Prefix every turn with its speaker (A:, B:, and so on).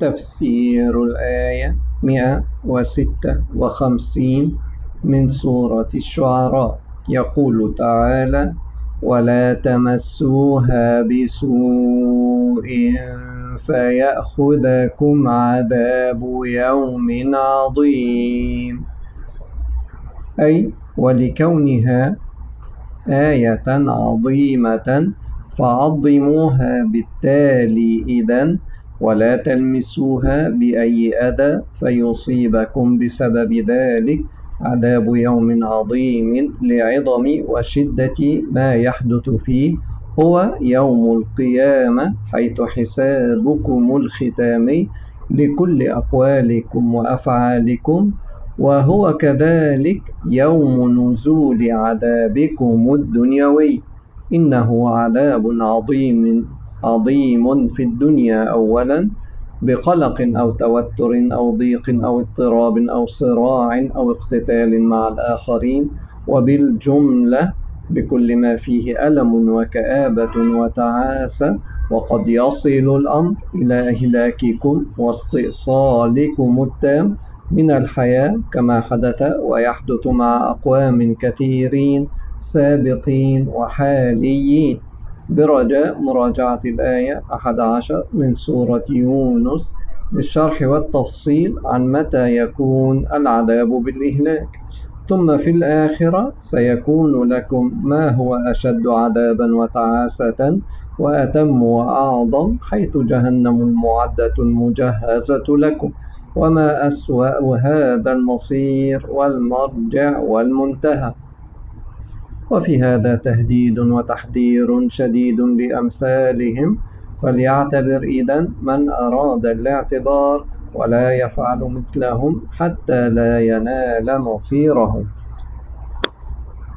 A: تفسير الآية 156 من سورة الشعراء. يقول تعالى: ولا تمسوها بسوء فيأخذكم عذاب يوم عظيم، أي ولكونها آية عظيمة فعظموها بالتالي إذن، ولا تلمسوها بأي أذى فيصيبكم بسبب ذلك عذاب يوم عظيم لعظم وشدة ما يحدث فيه، هو يوم القيامة، حيث حسابكم الختامي لكل أقوالكم وأفعالكم، وهو كذلك يوم نزول عذابكم الدنيوي. إنه عذاب عظيم في الدنيا أولا، بقلق أو توتر أو ضيق أو اضطراب أو صراع أو اقتتال مع الآخرين، وبالجملة بكل ما فيه ألم وكآبة وتعاسة، وقد يصل الأمر إلى إهلاككم واستئصالكم التام من الحياة، كما حدث ويحدث مع أقوام كثيرين سابقين وحاليين. برجاء مراجعة الآية 11 من سورة يونس للشرح والتفصيل عن متى يكون العذاب بالإهلاك. ثم في الآخرة سيكون لكم ما هو أشد عذابا وتعاسة وأتم وأعظم، حيث جهنم المعدة المجهزة لكم، وما أسوأ هذا المصير والمرجع والمنتهى. وفي هذا تهديد وتحذير شديد لأمثالهم، فليعتبر إذن من أراد الاعتبار ولا يفعل مثلهم حتى لا ينال مصيرهم.